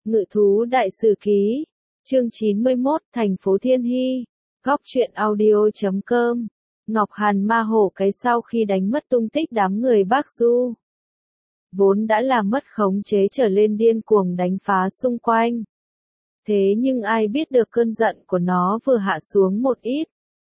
Ngự thú đại sử ký. Chương 91, thành phố Thiên Hy. Góc truyện audio.com. Ngọc Hàn ma hổ cái sau khi đánh mất tung tích đám người Bắc Du. Vốn đã làm mất khống chế trở lên điên cuồng đánh phá xung quanh. Thế nhưng ai biết được cơn giận của nó vừa hạ xuống một ít.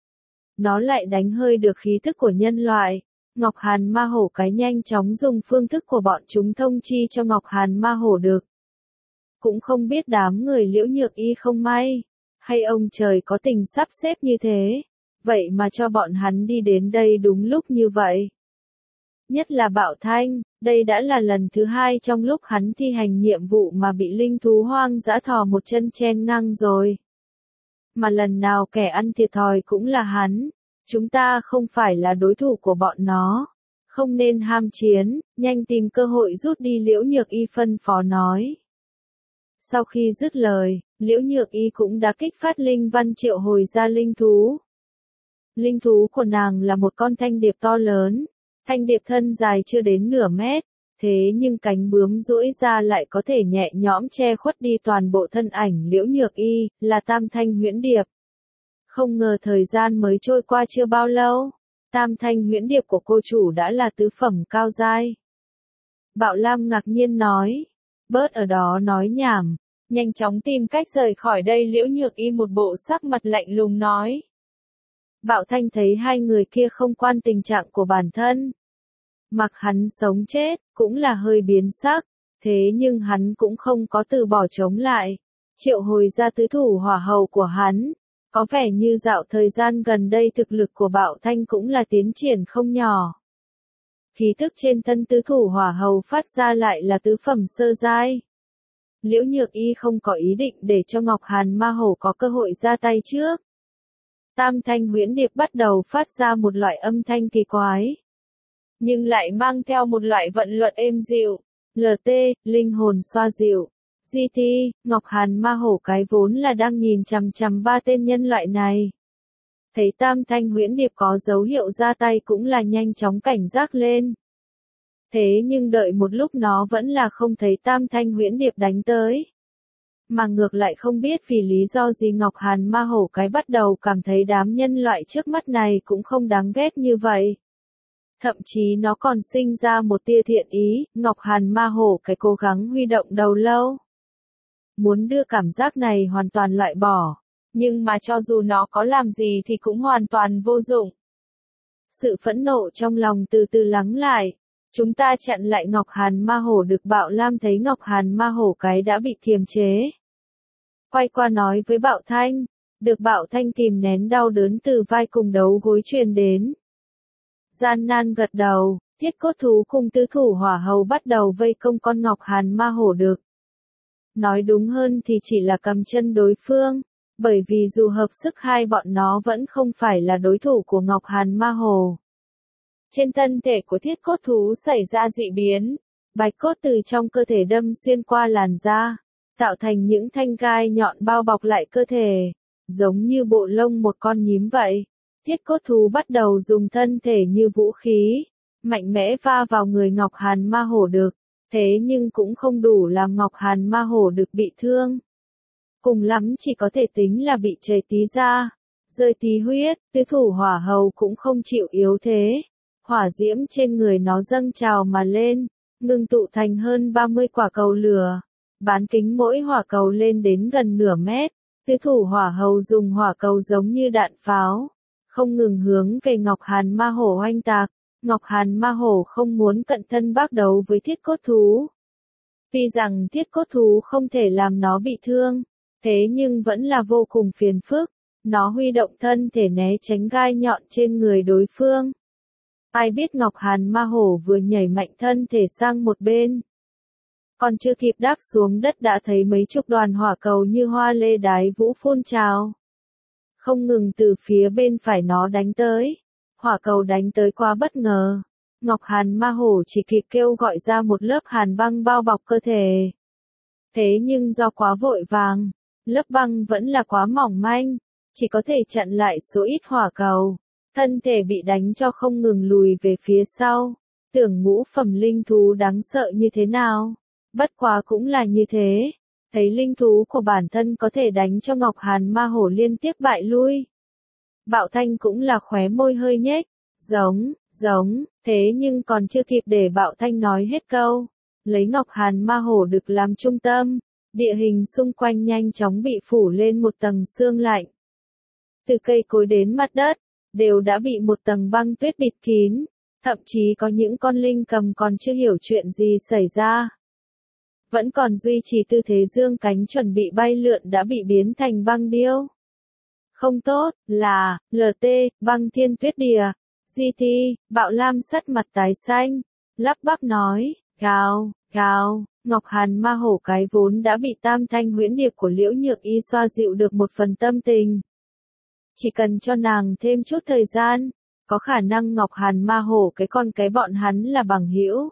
Nó lại đánh hơi được khí thức của nhân loại. Ngọc Hàn ma hổ cái nhanh chóng dùng phương thức của bọn chúng thông chi cho Ngọc Hàn ma hổ được. Cũng không biết đám người Liễu Nhược Y không may, hay ông trời có tình sắp xếp như thế, vậy mà cho bọn hắn đi đến đây đúng lúc như vậy. Nhất là Bảo Thanh, đây đã là lần thứ hai trong lúc hắn thi hành nhiệm vụ mà bị linh thú hoang dã thò một chân chen ngang rồi. Mà lần nào kẻ ăn thiệt thòi cũng là hắn, chúng ta không phải là đối thủ của bọn nó, không nên ham chiến, nhanh tìm cơ hội rút đi. Liễu Nhược Y phân phó nói. Sau khi dứt lời, Liễu Nhược Y cũng đã kích phát linh văn triệu hồi ra linh thú. Linh thú của nàng là một con thanh điệp to lớn, thanh điệp thân dài chưa đến nửa mét, thế nhưng cánh bướm duỗi ra lại có thể nhẹ nhõm che khuất đi toàn bộ thân ảnh Liễu Nhược Y, là Tam Thanh Huyễn Điệp. Không ngờ thời gian mới trôi qua chưa bao lâu, Tam Thanh Huyễn Điệp của cô chủ đã là tứ phẩm cao giai. Bạo Lam ngạc nhiên nói, bớt ở đó nói nhảm, nhanh chóng tìm cách rời khỏi đây. Liễu Nhược Y một bộ sắc mặt lạnh lùng nói. Bạo Thanh thấy hai người kia không quan tình trạng của bản thân, mặc hắn sống chết, cũng là hơi biến sắc, thế nhưng hắn cũng không có từ bỏ chống lại, triệu hồi ra tứ thủ hỏa hầu của hắn. Có vẻ như dạo thời gian gần đây thực lực của Bạo Thanh cũng là tiến triển không nhỏ. Khí thức trên thân tứ thủ hỏa hầu phát ra lại là tứ phẩm sơ giai. Liễu Nhược Y không có ý định để cho Ngọc Hàn ma hổ có cơ hội ra tay trước. Tam Thanh Huyễn Điệp bắt đầu phát ra một loại âm thanh kỳ quái, nhưng lại mang theo một loại vận luật êm dịu. LT, linh hồn xoa dịu. GT, Ngọc Hàn ma hổ cái vốn là đang nhìn chằm chằm ba tên nhân loại này. Thấy Tam Thanh Huyễn Điệp có dấu hiệu ra tay cũng là nhanh chóng cảnh giác lên. Thế nhưng đợi một lúc nó vẫn là không thấy Tam Thanh Huyễn Điệp đánh tới. Mà ngược lại không biết vì lý do gì Ngọc Hàn ma hổ cái bắt đầu cảm thấy đám nhân loại trước mắt này cũng không đáng ghét như vậy. Thậm chí nó còn sinh ra một tia thiện ý. Ngọc Hàn ma hổ cái cố gắng huy động đầu lâu, muốn đưa cảm giác này hoàn toàn loại bỏ, nhưng mà cho dù nó có làm gì thì cũng hoàn toàn vô dụng. Sự phẫn nộ trong lòng từ từ lắng lại. Chúng ta chặn lại Ngọc Hàn ma hổ được. Bạo Lam thấy Ngọc Hàn ma hổ cái đã bị kiềm chế, quay qua nói với Bạo Thanh. Được. Bạo Thanh kìm nén đau đớn từ vai cùng đầu gối truyền đến, gian nan gật đầu. Thiết cốt thú cùng tứ thủ hỏa hầu bắt đầu vây công con Ngọc Hàn ma hổ được. Nói đúng hơn thì chỉ là cầm chân đối phương, bởi vì dù hợp sức hai bọn nó vẫn không phải là đối thủ của Ngọc Hàn ma hổ. Trên thân thể của thiết cốt thú xảy ra dị biến, bạch cốt từ trong cơ thể đâm xuyên qua làn da, tạo thành những thanh gai nhọn bao bọc lại cơ thể, giống như bộ lông một con nhím vậy. Thiết cốt thú bắt đầu dùng thân thể như vũ khí, mạnh mẽ va vào người Ngọc Hàn ma hổ được, thế nhưng cũng không đủ làm Ngọc Hàn ma hổ được bị thương. Cùng lắm chỉ có thể tính là bị chảy tí da, rơi tí huyết. Tứ thủ hỏa hầu cũng không chịu yếu thế. Hỏa diễm trên người nó dâng trào mà lên, ngưng tụ thành hơn 30 quả cầu lửa. Bán kính mỗi hỏa cầu lên đến gần nửa mét. Tứ thủ hỏa hầu dùng hỏa cầu giống như đạn pháo, không ngừng hướng về Ngọc Hàn ma hổ oanh tạc. Ngọc Hàn ma hổ không muốn cận thân bác đấu với thiết cốt thú. Tuy rằng thiết cốt thú không thể làm nó bị thương, thế nhưng vẫn là vô cùng phiền phức. Nó huy động thân thể né tránh gai nhọn trên người đối phương. Ai biết Ngọc Hàn ma hổ vừa nhảy mạnh thân thể sang một bên, còn chưa kịp đáp xuống đất đã thấy mấy chục đoàn hỏa cầu như hoa lê đái vũ phun trào, không ngừng từ phía bên phải nó đánh tới. Hỏa cầu đánh tới quá bất ngờ, Ngọc Hàn ma hổ chỉ kịp kêu gọi ra một lớp hàn băng bao bọc cơ thể. Thế nhưng do quá vội vàng, lớp băng vẫn là quá mỏng manh, chỉ có thể chặn lại số ít hỏa cầu. Thân thể bị đánh cho không ngừng lùi về phía sau. Tưởng ngũ phẩm linh thú đáng sợ như thế nào, bất quá cũng là như thế. Thấy linh thú của bản thân có thể đánh cho Ngọc Hàn Ma Hổ liên tiếp bại lui. Bạo Thanh cũng là khóe môi hơi nhếch, giống, thế nhưng còn chưa kịp để Bạo Thanh nói hết câu. Lấy Ngọc Hàn Ma Hổ Đực làm trung tâm, địa hình xung quanh nhanh chóng bị phủ lên một tầng sương lạnh. Từ cây cối đến mặt đất, đều đã bị một tầng băng tuyết bịt kín, thậm chí có những con linh cầm còn chưa hiểu chuyện gì xảy ra. Vẫn còn duy trì tư thế dương cánh chuẩn bị bay lượn đã bị biến thành băng điêu. Không tốt, là, LT, băng thiên tuyết đìa, GT, Bạo Lam sắt mặt tái xanh, lắp bắp nói, gào, Ngọc Hàn Ma Hổ cái vốn đã bị tam thanh huyễn điệp của Liễu Nhược Y xoa dịu được một phần tâm tình. Chỉ cần cho nàng thêm chút thời gian, có khả năng Ngọc Hàn Ma Hổ cái bọn hắn là bằng hữu.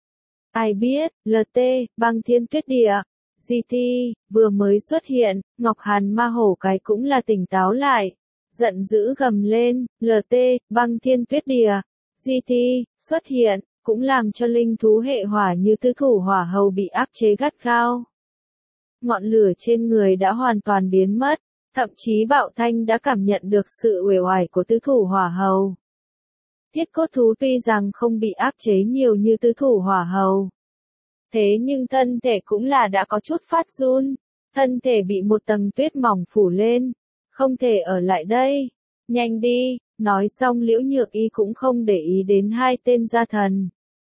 Ai biết, LT, băng thiên tuyết địa, GT, vừa mới xuất hiện, Ngọc Hàn Ma Hổ cái cũng là tỉnh táo lại. Giận dữ gầm lên, LT, băng thiên tuyết địa, GT, xuất hiện, cũng làm cho linh thú hệ hỏa như tứ thủ hỏa hầu bị áp chế gắt gao. Ngọn lửa trên người đã hoàn toàn biến mất, thậm chí Bạo Thanh đã cảm nhận được sự uể oải của tứ thủ hỏa hầu. Thiết cốt thú tuy rằng không bị áp chế nhiều như tứ thủ hỏa hầu. Thế nhưng thân thể cũng là đã có chút phát run, thân thể bị một tầng tuyết mỏng phủ lên, không thể ở lại đây, nhanh đi, nói xong Liễu Nhược Y cũng không để ý đến hai tên gia thần.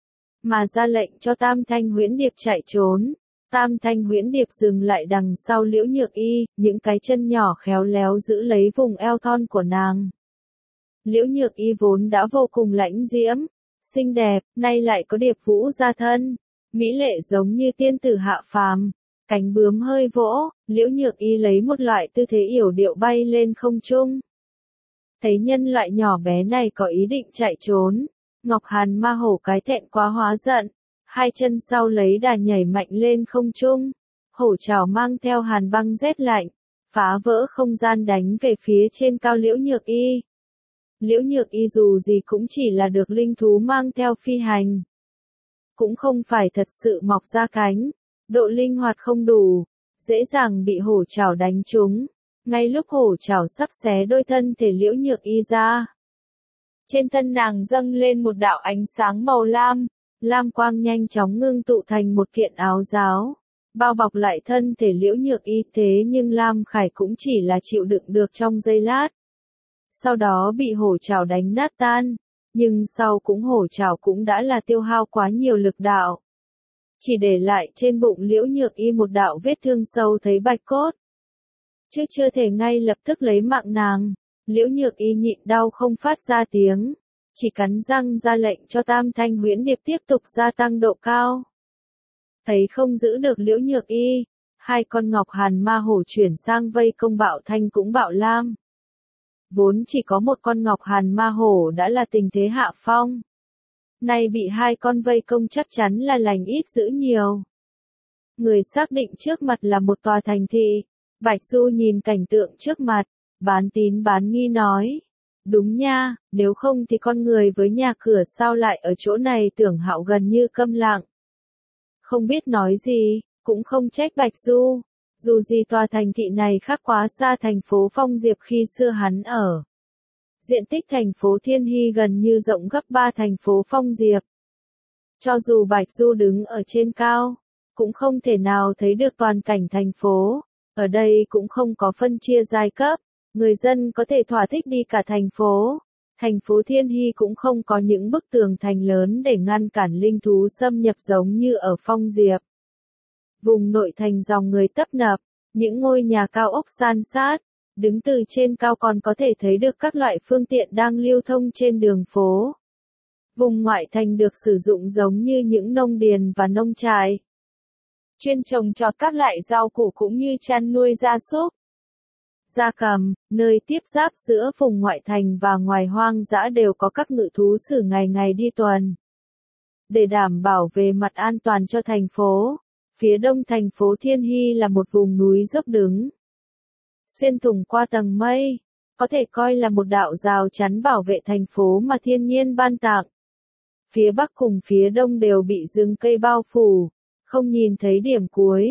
Mà ra lệnh cho Tam Thanh Huyễn Điệp chạy trốn. Tam Thanh Huyễn Điệp dừng lại đằng sau Liễu Nhược Y, những cái chân nhỏ khéo léo giữ lấy vùng eo thon của nàng. Liễu Nhược Y vốn đã vô cùng lãnh diễm, xinh đẹp, nay lại có điệp vũ gia thân, mỹ lệ giống như tiên tử hạ phàm, cánh bướm hơi vỗ, Liễu Nhược Y lấy một loại tư thế yểu điệu bay lên không trung. Thấy nhân loại nhỏ bé này có ý định chạy trốn, Ngọc Hàn Ma Hổ cái thẹn quá hóa giận, hai chân sau lấy đà nhảy mạnh lên không trung, hổ trảo mang theo hàn băng rét lạnh, phá vỡ không gian đánh về phía trên cao Liễu Nhược Y. Liễu Nhược Y dù gì cũng chỉ là được linh thú mang theo phi hành, cũng không phải thật sự mọc ra cánh, độ linh hoạt không đủ, dễ dàng bị hổ trảo đánh trúng. Ngay lúc hổ trảo sắp xé đôi thân thể Liễu Nhược Y ra, trên thân nàng dâng lên một đạo ánh sáng màu lam, lam quang nhanh chóng ngưng tụ thành một kiện áo giáo, bao bọc lại thân thể Liễu Nhược Y, thế nhưng Lam Khải cũng chỉ là chịu đựng được trong giây lát. Sau đó bị hổ trảo đánh nát tan, nhưng sau hổ trảo cũng đã là tiêu hao quá nhiều lực đạo. Chỉ để lại trên bụng Liễu Nhược Y một đạo vết thương sâu thấy bạch cốt. Chứ chưa thể ngay lập tức lấy mạng nàng, Liễu Nhược Y nhịn đau không phát ra tiếng, chỉ cắn răng ra lệnh cho Tam Thanh Huyễn Điệp tiếp tục gia tăng độ cao. Thấy không giữ được Liễu Nhược Y, hai con Ngọc Hàn Ma Hổ chuyển sang vây công Bạo Thanh cũng Bạo Lam. Vốn chỉ có một con Ngọc Hàn Ma Hổ đã là tình thế hạ phong. Nay bị hai con vây công chắc chắn là lành ít dữ nhiều. Người xác định trước mặt là một tòa thành thị. Bạch Du nhìn cảnh tượng trước mặt, bán tín bán nghi nói. Đúng nha, nếu không thì con người với nhà cửa sao lại ở chỗ này. Tưởng Hạo gần như câm lặng. Không biết nói gì, cũng không trách Bạch Du. Dù gì tòa thành thị này khác quá xa thành phố Phong Diệp khi xưa hắn ở. Diện tích thành phố Thiên Hy gần như rộng gấp 3 thành phố Phong Diệp. Cho dù Bạch Du đứng ở trên cao, cũng không thể nào thấy được toàn cảnh thành phố. Ở đây cũng không có phân chia giai cấp, người dân có thể thỏa thích đi cả thành phố. Thành phố Thiên Hy cũng không có những bức tường thành lớn để ngăn cản linh thú xâm nhập giống như ở Phong Diệp. Vùng nội thành dòng người tấp nập, những ngôi nhà cao ốc san sát, đứng từ trên cao còn có thể thấy được các loại phương tiện đang lưu thông trên đường phố. Vùng ngoại thành được sử dụng giống như những nông điền và nông trại, chuyên trồng trọt các loại rau củ cũng như chăn nuôi gia súc, gia cầm, nơi tiếp giáp giữa vùng ngoại thành và ngoài hoang dã đều có các ngự thú sử ngày ngày đi tuần. Để đảm bảo về mặt an toàn cho thành phố, phía đông thành phố Thiên Hy là một vùng núi dốc đứng. Xuyên thủng qua tầng mây, có thể coi là một đạo rào chắn bảo vệ thành phố mà thiên nhiên ban tặng. Phía bắc cùng phía đông đều bị rừng cây bao phủ, không nhìn thấy điểm cuối.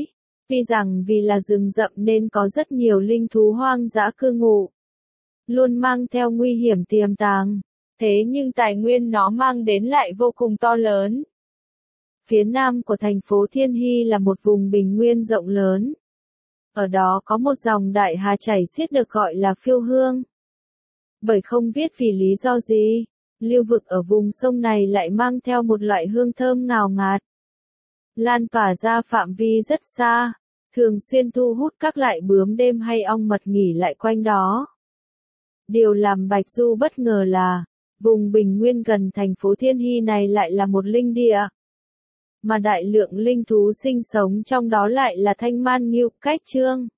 Tuy rằng vì là rừng rậm nên có rất nhiều linh thú hoang dã cư ngụ, luôn mang theo nguy hiểm tiềm tàng, thế nhưng tài nguyên nó mang đến lại vô cùng to lớn. Phía nam của thành phố Thiên Hy là một vùng bình nguyên rộng lớn. Ở đó có một dòng đại hà chảy xiết được gọi là Phiêu Hương. Bởi không biết vì lý do gì, lưu vực ở vùng sông này lại mang theo một loại hương thơm ngào ngạt, lan tỏa ra phạm vi rất xa, thường xuyên thu hút các loại bướm đêm hay ong mật nghỉ lại quanh đó. Điều làm Bạch Du bất ngờ là, vùng bình nguyên gần thành phố Thiên Hy này lại là một linh địa, mà đại lượng linh thú sinh sống trong đó lại là thanh man ngưu, cách trương.